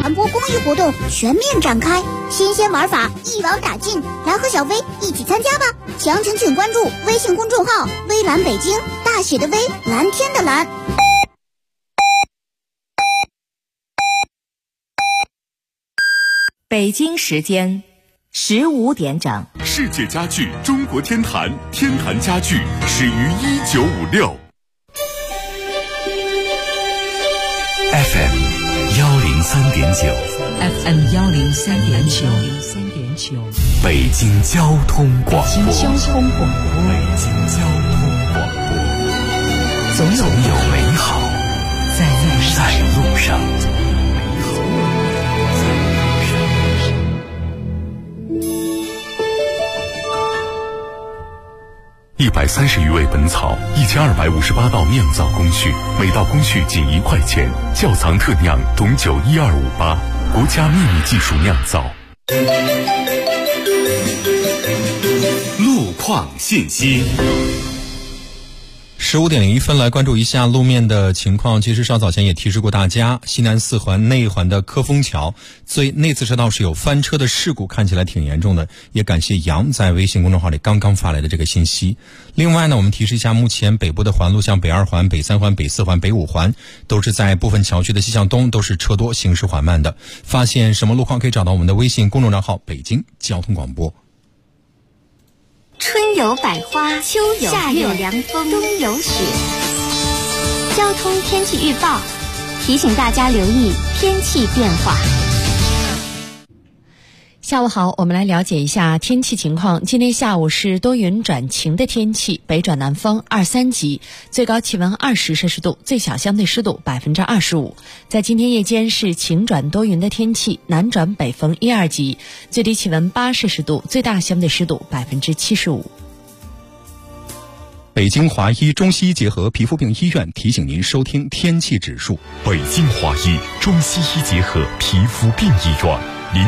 传播公益活动全面展开，新鲜玩法一网打尽，来和小薇一起参加吧！详情请关注微信公众号“微蓝北京”，大写的微，蓝天的蓝。 北京时间15点整。 世界家具中国天坛，天坛家具始于1956。 FM 103.9 FM 103.9 北京交通广播。总有美好在路上。130余味本草，1258道酿造工序，每道工序仅1块钱。窖藏特酿董酒12588，国家秘密技术酿造。路况信息。 15点01分，来关注一下路面的情况。其实稍早前也提示过大家，西南4环内环的科丰桥最内侧车道是有翻车的事故，看起来挺严重的。也感谢杨在微信公众号里刚刚发来的这个信息。另外呢，我们提示一下，目前北部的环路像北2环、北3环、北4环、北5环都是在部分桥区的西向东都是车多，行驶缓慢的。发现什么路况可以找到我们的微信公众账号北京交通广播。 春有百花，秋有夏有凉风，冬有雪。交通天气预报提醒大家留意天气变化。 下午好，我们来了解一下天气情况。今天下午是多云转晴的天气，北转南风2、3级，最高气温20摄氏度，最小相对湿度25%。在今天夜间是晴转多云的天气，南转北风1、2级，最低气温8摄氏度，最大相对湿度75%。 北京华医中西医结合皮肤病医院提醒您收听天气指数。 北京华医中西医结合皮肤病医院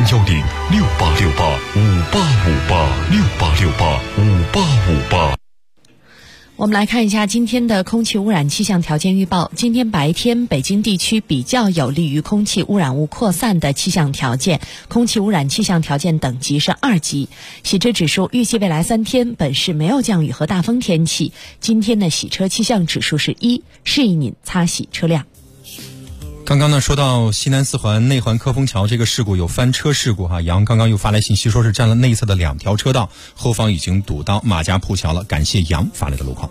，0106868585858 我们来看一下今天的空气污染气象条件预报。今天白天北京地区比较有利于空气污染物扩散的气象条件，空气污染气象条件等级是2级。洗车指数预计未来3天本市没有降雨和大风天气。今天的洗车气象指数是1，适宜您擦洗车辆。 刚刚呢说到西南4环内环科丰桥这个事故，有翻车事故哈。杨刚刚又发来信息说是占了内侧的2条车道，后方已经堵到马家铺桥了。感谢杨发来的路况。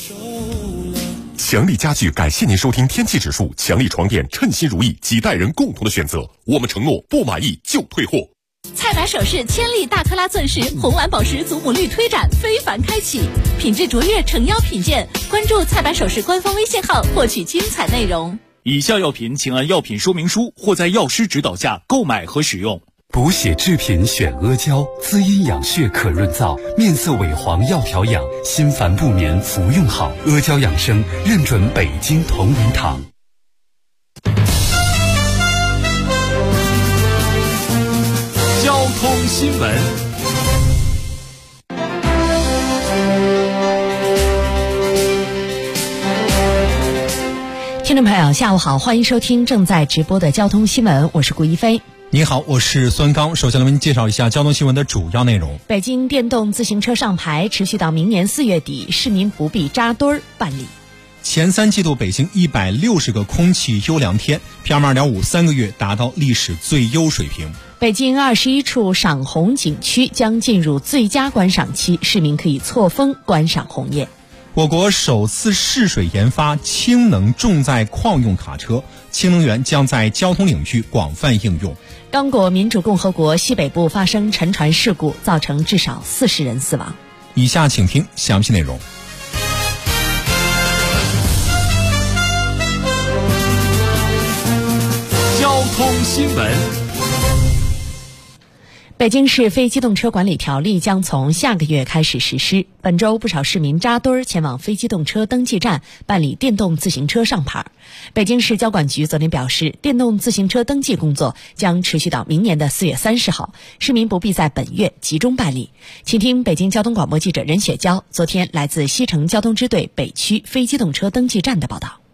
强力家具感谢您收听天气指数，强力床垫称心如意，几代人共同的选择。我们承诺不满意就退货。 菜百首饰千利大克拉钻石红蓝宝石祖母绿推展非凡开启，品质卓越诚邀品鉴。关注菜百首饰官方微信号获取精彩内容。 以下药品请按药品说明书或在药师指导下购买和使用。 补血制品选阿胶，滋阴养血可润燥，面色萎黄要调养，心烦不眠服用好。阿胶养生认准北京同仁堂。 交通新闻。 听众朋友下午好，欢迎收听正在直播的交通新闻，我是顾一飞。 你好，我是孙刚。首先来为您介绍一下交通新闻的主要内容。 北京电动自行车上牌持续到明年4月底，市民不必扎堆儿办理。 前3季度北京160个空气优良天 ，PM2.5 3个月达到历史最优水平。 北京21处赏红景区将进入最佳观赏期，市民可以错峰观赏红叶。 我国首次试水研发氢能重载矿用卡车，氢能源将在交通领域广泛应用。 刚果民主共和国西北部发生沉船事故，造成至少40人死亡。 以下请听详细内容。 交通新闻。 北京市非机动车管理条例将从下个月开始实施。本周不少市民扎堆前往非机动车登记站办理电动自行车上牌。北京市交管局昨天表示，电动自行车登记工作将持续到明年的4月30号，市民不必在本月集中办理。请听北京交通广播记者任雪娇昨天来自西城交通支队北区非机动车登记站的报道。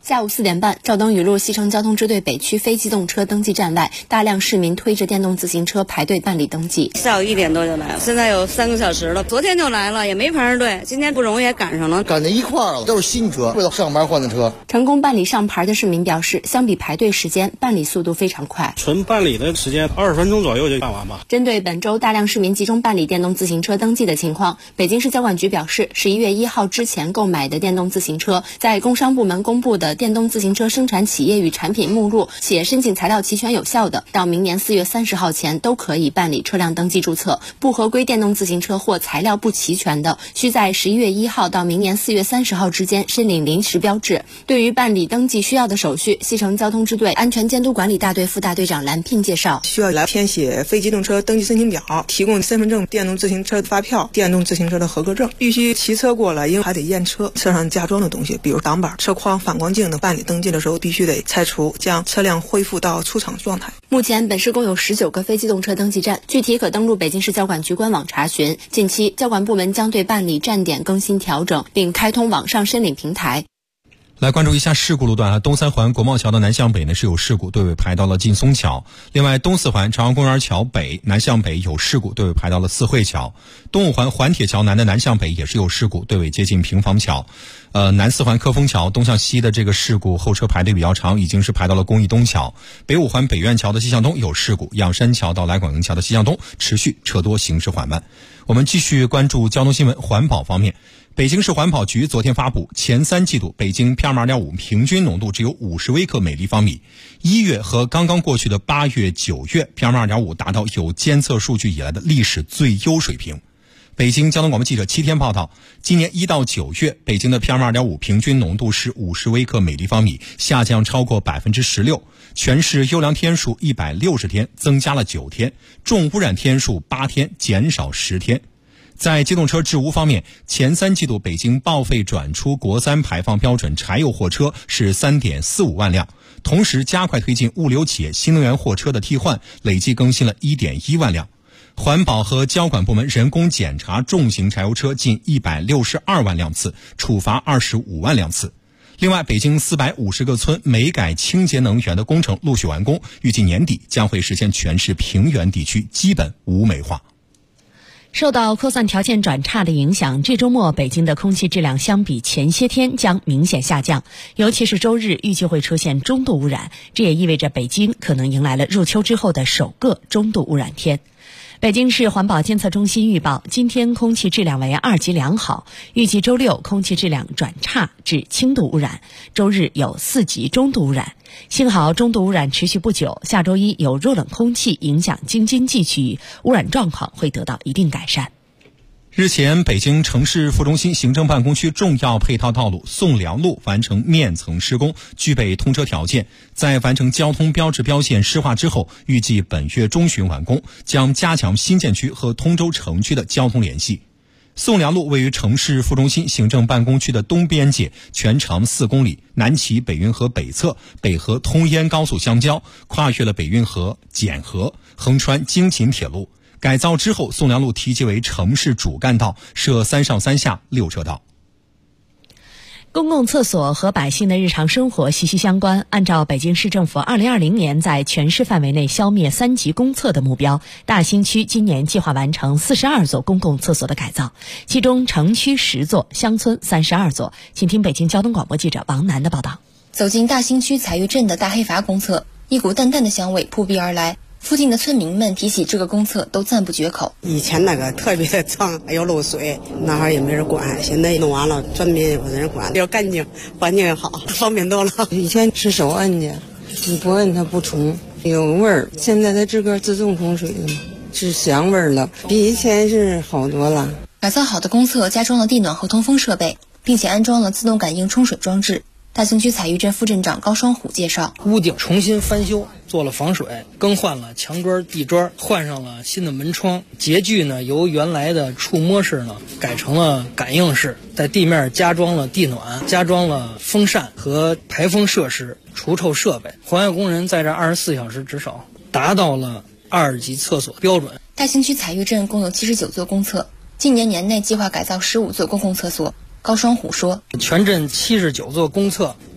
下午4点半，赵登禹路西城交通支队北区非机动车登记站外，大量市民推着电动自行车排队办理登记。 下午1点多就来了，现在有3个小时了。昨天就来了，也没排着队，今天不容易也赶上了， 赶在一块儿了，都是新车，为了上班换的车。 成功办理上牌的市民表示，相比排队时间，办理速度非常快， 纯办理的时间20分钟左右就办完吧。 针对本周大量市民集中办理电动自行车登记的情况，北京市交管局表示，11月1号之前购买的电动自行车，在工商部门公布的电动自行车生产企业与产品目录且申请材料齐全有效的，到明年4月30号前都可以办理车辆登记注册。不合规电动自行车或材料不齐全的，需在11月1号到明年4月30号之间申领临时标志。对于办理登记需要的手续，西城交通支队安全监督管理大队副大队长蓝聘介绍， 需要来填写非机动车登记申请表，提供身份证、电动自行车发票、电动自行车的合格证，必须骑车过来，因为还得验车，车上加装的东西，比如挡板、车框、反光镜等，办理登记的时候必须得拆除，将车辆恢复到出厂状态。 目前本市共有19个非机动车登记站，具体可登录北京市交管局官网查询。近期交管部门将对办理站点更新调整，并开通网上申领平台。 来关注一下事故路段东三环国贸桥的南向北是有事故，队尾排到了劲松桥。另外，东四环朝阳公园桥北南向北有事故，队尾排到了四惠桥。东五环环铁桥南的南向北也是有事故，队尾接近平房桥。南四环科丰桥东向西的这个事故后车排队比较长，已经是排到了公益东桥。北五环北苑桥的西向东有事故，仰山桥到来广营桥的西向东持续车多，行驶缓慢。我们继续关注交通新闻。环保方面，北京市环保局昨天发布，前3季度北京 PM2.5 平均浓度只有50微克每立方米。1月和刚刚过去的8月、9月 PM2.5 达到有监测数据以来的历史最优水平。北京交通广播记者7天报道，今年1到9月，北京的 PM2.5 平均浓度是50微克每立方米，下降超过 16%， 全市优良天数160天，增加了9天，重污染天数8天，减少10天。在机动车治污方面，前3季度北京报废转出国3排放标准柴油货车是 3.45 万辆，同时加快推进物流企业新能源货车的替换，累计更新了 1.1 万辆。环保和交管部门人工检查重型柴油车近162万辆次，处罚25万辆次。另外，北京450个村煤改清洁能源的工程陆续完工，预计年底将会实现全市平原地区基本无煤化。 受到扩散条件转差的影响，这周末北京的空气质量相比前些天将明显下降，尤其是周日预计会出现中度污染，这也意味着北京可能迎来了入秋之后的首个中度污染天。北京市环保监测中心预报，今天空气质量为2级良好，预计周六空气质量转差至轻度污染，周日有4级中度污染。幸好中度污染持续不久，下周一有弱冷空气影响京津冀区域，污染状况会得到一定改善。 日前，北京城市副中心行政办公区重要配套道路宋良路完成面层施工，具备通车条件。在完成交通标志标线施划之后，预计本月中旬完工，将加强新建区和通州城区的交通联系。宋良路位于城市副中心行政办公区的东边界，全长4公里，南起北运河北侧，北和通燕高速相交，跨越了北运河、简河，横穿京秦铁路。改造之后，宋良路提及为城市主干道，设3上3下6车道。 公共厕所和百姓的日常生活息息相关。按照北京市政府2020年在全市范围内消灭3级公厕的目标，大兴区今年计划完成42座公共厕所的改造，其中城区10座，乡村32座。请听北京交通广播记者王楠的报道。 走进大兴区彩玉镇的大黑阀公厕，一股淡淡的香味扑鼻而来。附近的村民们提起这个公厕都赞不绝口。 以前那个特别的脏，还有漏水，那会儿也没人管，现在弄完了，村民也有人管，要干净，环境也好，方便多了。 以前是手摁的，你不摁它不冲，有味儿。现在它自个儿自动冲水了，是香味儿了，比以前是好多了。 改造好的公厕加装了地暖和通风设备，并且安装了自动感应冲水装置。大兴区彩玉镇副镇长高双虎介绍， 屋顶重新翻修，做了防水，更换了墙砖、地砖，换上了新的门窗。洁具呢，由原来的触摸式呢改成了感应式，在地面加装了地暖，加装了风扇和排风设施、除臭设备。环卫工人在这24小时值守，达到了2级厕所标准。 大兴区彩玉镇共有79座公厕，今年年内计划改造15座公共厕所。高双虎说， 全镇79座公厕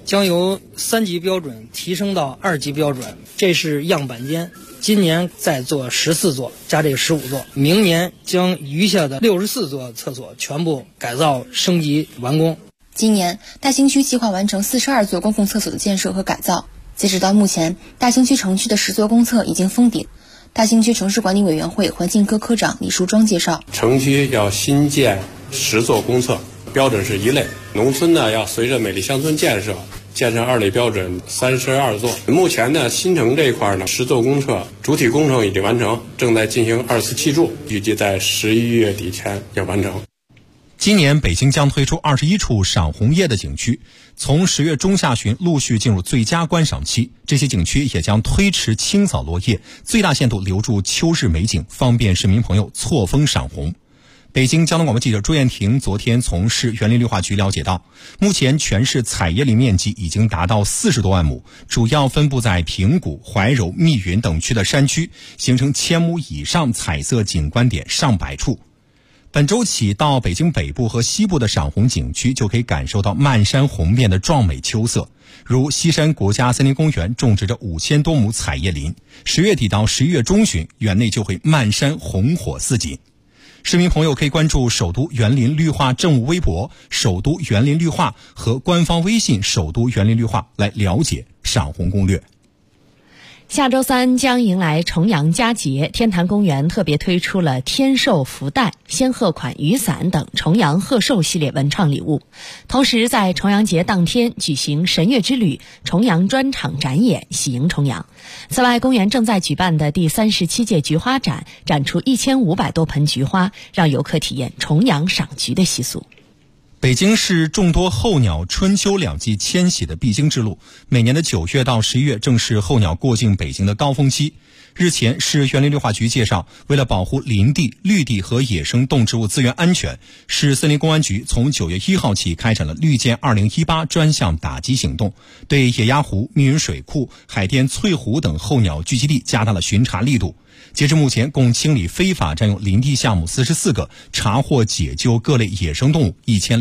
将由3级标准提升到2级标准，这是样板间。今年再做14座，加这15座，明年将余下的64座厕所全部改造升级完工。 今年大兴区计划完成42座公共厕所的建设和改造，截止到目前，大兴区城区的10座公厕已经封顶。大兴区城市管理委员会环境科科长李树庄介绍， 城区要新建10座公厕，标准是1类；农村呢要随着美丽乡村建设建成2类标准32座。目前呢，新城这一块呢，10座公厕主体工程已经完成，正在进行2次砌筑，预计在11月底前要完成。 今年北京将推出21处赏红叶的景区，从10月中下旬陆续进入最佳观赏期。这些景区也将推迟清扫落叶，最大限度留住秋日美景，方便市民朋友错峰赏红。北京交通广播记者朱艳婷昨天从市园林绿化局了解到，目前全市采叶林面积已经达到40多万亩，主要分布在平谷、怀柔、密云等区的山区，形成1000亩以上彩色景观点上百处。本周起，到北京北部和西部的赏红景区就可以感受到漫山红遍的壮美秋色。如西山国家森林公园种植着5000多亩彩叶林，10月底到11月中旬，园内就会漫山红火似锦。市民朋友可以关注首都园林绿化政务微博、首都园林绿化和官方微信首都园林绿化来了解赏红攻略。 下周3将迎来重阳佳节，天坛公园特别推出了天寿福袋、仙鹤款雨伞等重阳贺寿系列文创礼物。同时在重阳节当天举行神乐之旅重阳专场展演，喜迎重阳。此外，公园正在举办的第37届菊花展展出1500多盆菊花，让游客体验重阳赏菊的习俗。 北京是众多候鸟春秋两季迁徙的必经之路，每年的9月到11月正是候鸟过境北京的高峰期。日前，市园林绿化局介绍，为了保护林地、绿地和野生动植物资源安全，市森林公安局从9月1号起开展了绿箭2018专项打击行动，对野鸭湖、密云水库、海淀翠湖等候鸟聚集地加大了巡查力度。截至目前，共清理非法占用林地项目44个，查获解救各类野生动物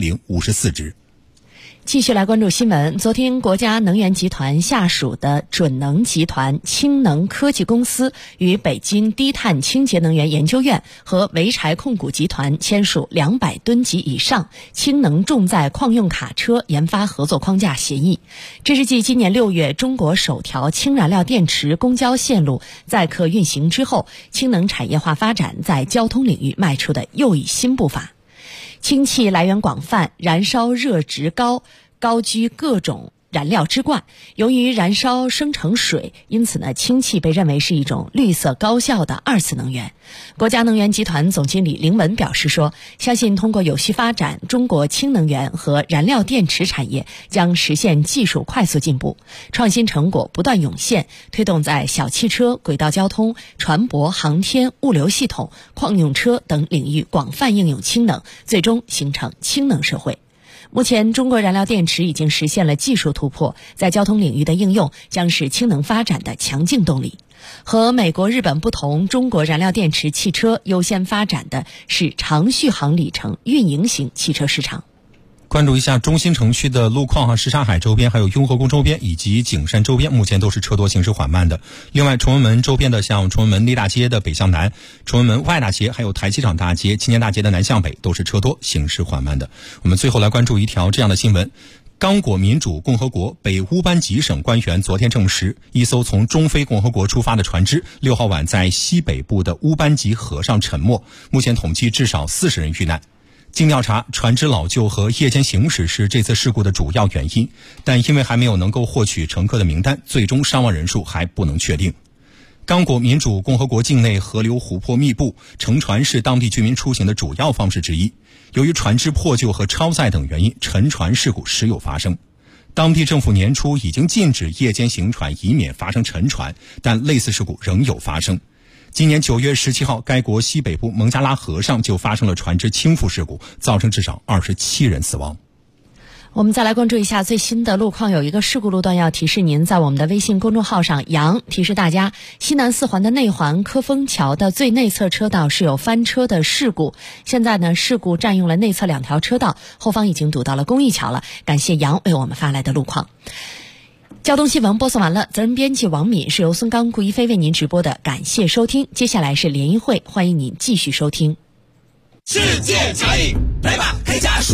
1054只。 继续来关注新闻。昨天，国家能源集团下属的准能集团氢能科技公司与北京低碳清洁能源研究院和潍柴控股集团签署200吨级以上氢能重载矿用卡车研发合作框架协议。这是继今年6月中国首条氢燃料电池公交线路载客运行之后，氢能产业化发展在交通领域迈出的又一新步伐。氢气来源广泛，燃烧热值高，高居各种燃料之冠。由于燃烧生成水，因此呢，氢气被认为是一种绿色高效的2次能源。国家能源集团总经理林文表示说，相信通过有序发展，中国氢能源和燃料电池产业将实现技术快速进步，创新成果不断涌现，推动在小汽车、轨道交通、船舶、航天、物流系统、矿用车等领域广泛应用氢能，最终形成氢能社会。目前，中国燃料电池已经实现了技术突破，在交通领域的应用将是氢能发展的强劲动力。和美国、日本不同，中国燃料电池汽车优先发展的是长续航里程运营型汽车市场。 关注一下中心城区的路况和什刹海周边，还有雍和宫周边以及景山周边，目前都是车多行驶缓慢的。另外，崇文门周边的像崇文门内大街的北向南、崇文门外大街，还有台七厂大街、青年大街的南向北，都是车多行驶缓慢的。我们最后来关注一条这样的新闻。刚果民主共和国北乌班吉省官员昨天证实，一艘从中非共和国出发的船只6号晚在西北部的乌班吉河上沉没，目前统计至少40人遇难。经调查，船只老旧和夜间行驶是这次事故的主要原因，但因为还没有能够获取乘客的名单，最终伤亡人数还不能确定。刚果民主共和国境内河流湖泊密布，乘船是当地居民出行的主要方式之一。由于船只破旧和超载等原因，沉船事故时有发生。当地政府年初已经禁止夜间行船，以免发生沉船，但类似事故仍有发生。今年9月17号，该国西北部蒙加拉河上就发生了船只倾覆事故，造成至少27人死亡。 我们再来关注一下最新的路况，有一个事故路段要提示您，在我们的微信公众号上杨提示大家，西南四环的内环科丰桥的最内侧车道是有翻车的事故，现在呢事故占用了内侧2条车道，后方已经堵到了公益桥了。感谢杨为我们发来的路况。交通新闻播送完了，责任编辑王敏，是由孙刚、顾一飞为您直播的，感谢收听。接下来是联谊会，欢迎您继续收听。 世界茶饮，来吧，开家数。